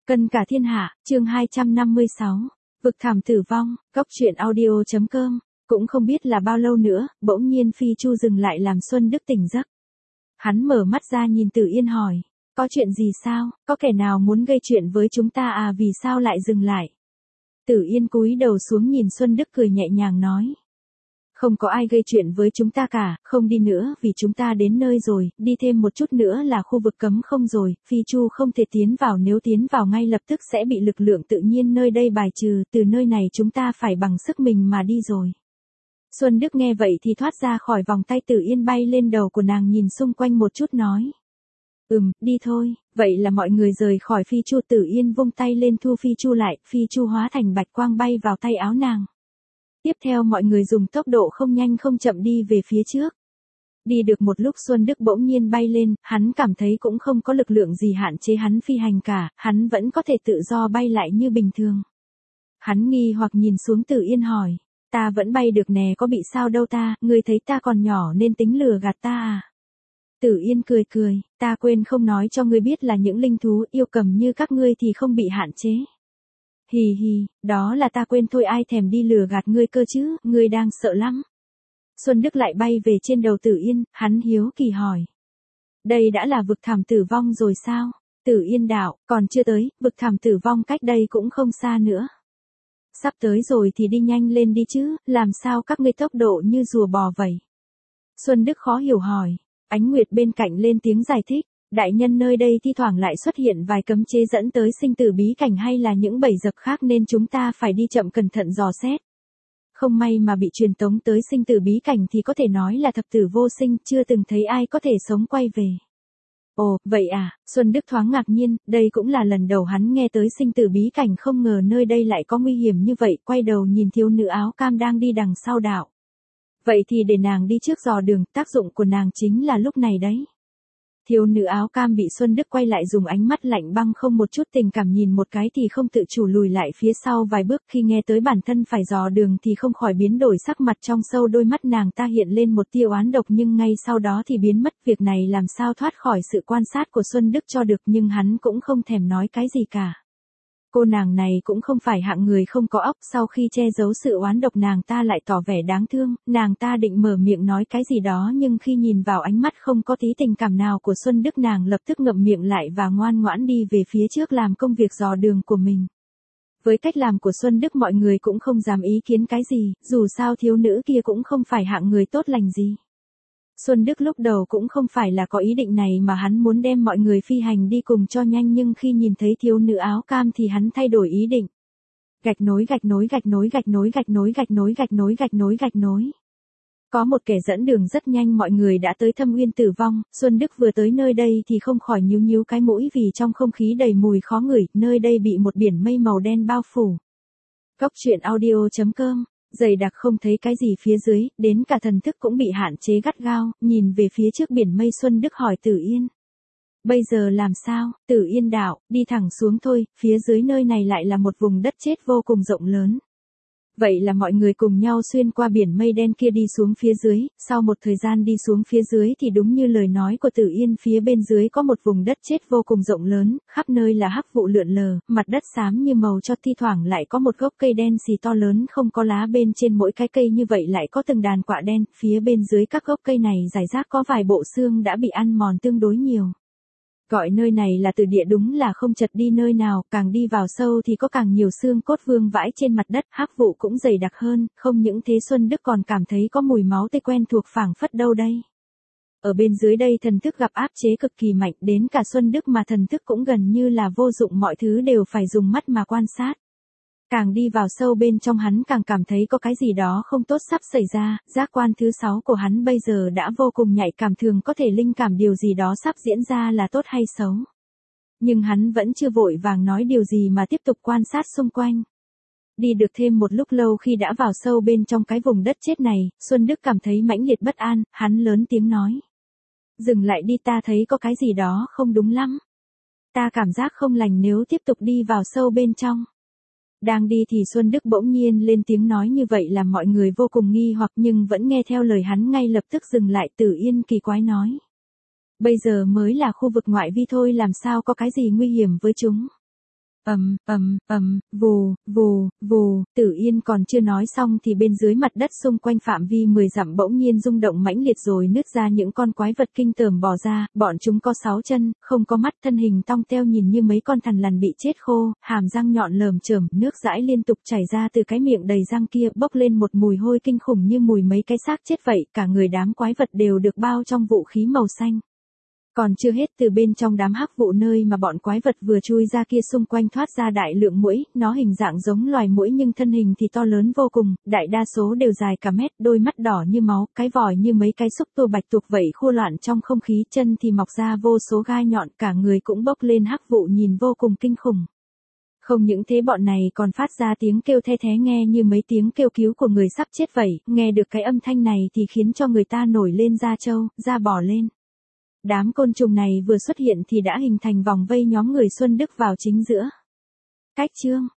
Cân cả thiên hạ, chương 256. Vực thẳm tử vong, Cóc truyện audio.com. Cũng không biết là bao lâu nữa, bỗng nhiên Phi Chu dừng lại làm Xuân Đức tỉnh giấc. Hắn mở mắt ra nhìn Tử Yên hỏi, có chuyện gì sao, có kẻ nào muốn gây chuyện với chúng ta à, vì sao lại dừng lại? Tử Yên cúi đầu xuống nhìn Xuân Đức cười nhẹ nhàng nói. Không có ai gây chuyện với chúng ta cả, không đi nữa vì chúng ta đến nơi rồi, đi thêm một chút nữa là khu vực cấm không rồi, Phi Chu không thể tiến vào, nếu tiến vào ngay lập tức sẽ bị lực lượng tự nhiên nơi đây bài trừ, từ nơi này chúng ta phải bằng sức mình mà đi rồi. Xuân Đức nghe vậy thì thoát ra khỏi vòng tay Tử Yên, bay lên đầu của nàng, nhìn xung quanh một chút nói. Đi thôi, vậy là mọi người rời khỏi Phi Chu. Tử Yên vung tay lên thu Phi Chu lại, Phi Chu hóa thành bạch quang bay vào tay áo nàng. Tiếp theo mọi người dùng tốc độ không nhanh không chậm đi về phía trước. Đi được một lúc Xuân Đức bỗng nhiên bay lên, hắn cảm thấy cũng không có lực lượng gì hạn chế hắn phi hành cả, hắn vẫn có thể tự do bay lại như bình thường. Hắn nghi hoặc nhìn xuống Tử Yên hỏi, ta vẫn bay được nè, có bị sao đâu ta, ngươi thấy ta còn nhỏ nên tính lừa gạt ta à? Tử Yên cười cười, ta quên không nói cho ngươi biết là những linh thú yêu cầm như các ngươi thì không bị hạn chế. Hì hì, đó là ta quên thôi, ai thèm đi lừa gạt ngươi cơ chứ, ngươi đang sợ lắm. Xuân Đức lại bay về trên đầu Tử Yên, hắn hiếu kỳ hỏi. Đây đã là vực thẳm tử vong rồi sao? Tử Yên đạo, còn chưa tới, vực thẳm tử vong cách đây cũng không xa nữa. Sắp tới rồi thì đi nhanh lên đi chứ, làm sao các ngươi tốc độ như rùa bò vậy? Xuân Đức khó hiểu hỏi, Ánh Nguyệt bên cạnh lên tiếng giải thích. Đại nhân, nơi đây thi thoảng lại xuất hiện vài cấm chế dẫn tới sinh tử bí cảnh hay là những bẫy dập khác nên chúng ta phải đi chậm cẩn thận dò xét. Không may mà bị truyền tống tới sinh tử bí cảnh thì có thể nói là thập tử vô sinh, chưa từng thấy ai có thể sống quay về. Ồ, vậy à, Xuân Đức thoáng ngạc nhiên, đây cũng là lần đầu hắn nghe tới sinh tử bí cảnh, không ngờ nơi đây lại có nguy hiểm như vậy, quay đầu nhìn thiếu nữ áo cam đang đi đằng sau đạo. Vậy thì để nàng đi trước dò đường, tác dụng của nàng chính là lúc này đấy. Thiếu nữ áo cam bị Xuân Đức quay lại dùng ánh mắt lạnh băng không một chút tình cảm nhìn một cái thì không tự chủ lùi lại phía sau vài bước, khi nghe tới bản thân phải dò đường thì không khỏi biến đổi sắc mặt, trong sâu đôi mắt nàng ta hiện lên một tia oán độc nhưng ngay sau đó thì biến mất. Việc này làm sao thoát khỏi sự quan sát của Xuân Đức cho được, nhưng hắn cũng không thèm nói cái gì cả. Cô nàng này cũng không phải hạng người không có óc, sau khi che giấu sự oán độc nàng ta lại tỏ vẻ đáng thương, nàng ta định mở miệng nói cái gì đó nhưng khi nhìn vào ánh mắt không có tí tình cảm nào của Xuân Đức, nàng lập tức ngậm miệng lại và ngoan ngoãn đi về phía trước làm công việc dò đường của mình. Với cách làm của Xuân Đức mọi người cũng không dám ý kiến cái gì, dù sao thiếu nữ kia cũng không phải hạng người tốt lành gì. Xuân Đức lúc đầu cũng không phải là có ý định này mà hắn muốn đem mọi người phi hành đi cùng cho nhanh, nhưng khi nhìn thấy thiếu nữ áo cam thì hắn thay đổi ý định. Gạch nối gạch nối gạch nối gạch nối gạch nối gạch nối gạch nối gạch nối gạch nối. Có một kẻ dẫn đường rất nhanh, mọi người đã tới Thâm Uyên Tử Vong. Xuân Đức vừa tới nơi đây thì không khỏi nhíu nhíu cái mũi vì trong không khí đầy mùi khó ngửi, nơi đây bị một biển mây màu đen bao phủ. Cóc truyện audio.com. Dày đặc không thấy cái gì phía dưới, đến cả thần thức cũng bị hạn chế gắt gao, nhìn về phía trước biển mây. Xuân Đức hỏi Tử Yên. Bây giờ làm sao? Tử Yên đạo, đi thẳng xuống thôi, phía dưới nơi này lại là một vùng đất chết vô cùng rộng lớn. Vậy là mọi người cùng nhau xuyên qua biển mây đen kia đi xuống phía dưới, sau một thời gian đi xuống phía dưới thì đúng như lời nói của Tử Yên, phía bên dưới có một vùng đất chết vô cùng rộng lớn, khắp nơi là hắc vụ lượn lờ, mặt đất xám như màu cho, thi thoảng lại có một gốc cây đen xì to lớn không có lá, bên trên mỗi cái cây như vậy lại có từng đàn quạ đen, phía bên dưới các gốc cây này rải rác có vài bộ xương đã bị ăn mòn tương đối nhiều. Gọi nơi này là tử địa đúng là không chật đi nơi nào, càng đi vào sâu thì có càng nhiều xương cốt vương vãi trên mặt đất, hắc vụ cũng dày đặc hơn, không những thế Xuân Đức còn cảm thấy có mùi máu tươi quen thuộc phảng phất đâu đây. Ở bên dưới đây thần thức gặp áp chế cực kỳ mạnh, đến cả Xuân Đức mà thần thức cũng gần như là vô dụng, mọi thứ đều phải dùng mắt mà quan sát. Càng đi vào sâu bên trong hắn càng cảm thấy có cái gì đó không tốt sắp xảy ra, giác quan thứ 6 của hắn bây giờ đã vô cùng nhạy cảm, thường có thể linh cảm điều gì đó sắp diễn ra là tốt hay xấu. Nhưng hắn vẫn chưa vội vàng nói điều gì mà tiếp tục quan sát xung quanh. Đi được thêm một lúc lâu, khi đã vào sâu bên trong cái vùng đất chết này, Xuân Đức cảm thấy mãnh liệt bất an, hắn lớn tiếng nói. Dừng lại đi, ta thấy có cái gì đó không đúng lắm. Ta cảm giác không lành nếu tiếp tục đi vào sâu bên trong. Đang đi thì Xuân Đức bỗng nhiên lên tiếng nói như vậy làm mọi người vô cùng nghi hoặc nhưng vẫn nghe theo lời hắn, ngay lập tức dừng lại. Tử Yên kỳ quái nói. Bây giờ mới là khu vực ngoại vi thôi, làm sao có cái gì nguy hiểm với chúng. Vù, vù, vù, Tử Yên còn chưa nói xong thì bên dưới mặt đất xung quanh phạm vi 10 dặm bỗng nhiên rung động mãnh liệt rồi nứt ra những con quái vật kinh tởm bò ra, bọn chúng có 6 chân, không có mắt, thân hình tong teo nhìn như mấy con thằn lằn bị chết khô, hàm răng nhọn lởm chởm, nước dãi liên tục chảy ra từ cái miệng đầy răng kia, bốc lên một mùi hôi kinh khủng như mùi mấy cái xác chết vậy, cả người đám quái vật đều được bao trong vũ khí màu xanh. Còn chưa hết, từ bên trong đám hắc vụ nơi mà bọn quái vật vừa chui ra kia xung quanh thoát ra đại lượng muỗi, nó hình dạng giống loài muỗi nhưng thân hình thì to lớn vô cùng, đại đa số đều dài cả mét, đôi mắt đỏ như máu, cái vòi như mấy cái xúc tua bạch tuộc vậy khua loạn trong không khí, chân thì mọc ra vô số gai nhọn, cả người cũng bốc lên hắc vụ nhìn vô cùng kinh khủng. Không những thế bọn này còn phát ra tiếng kêu the thé nghe như mấy tiếng kêu cứu của người sắp chết vậy, nghe được cái âm thanh này thì khiến cho người ta nổi lên da trâu, da bò lên. Đám côn trùng này vừa xuất hiện thì đã hình thành vòng vây nhóm người Xuân Đức vào chính giữa. Cách chương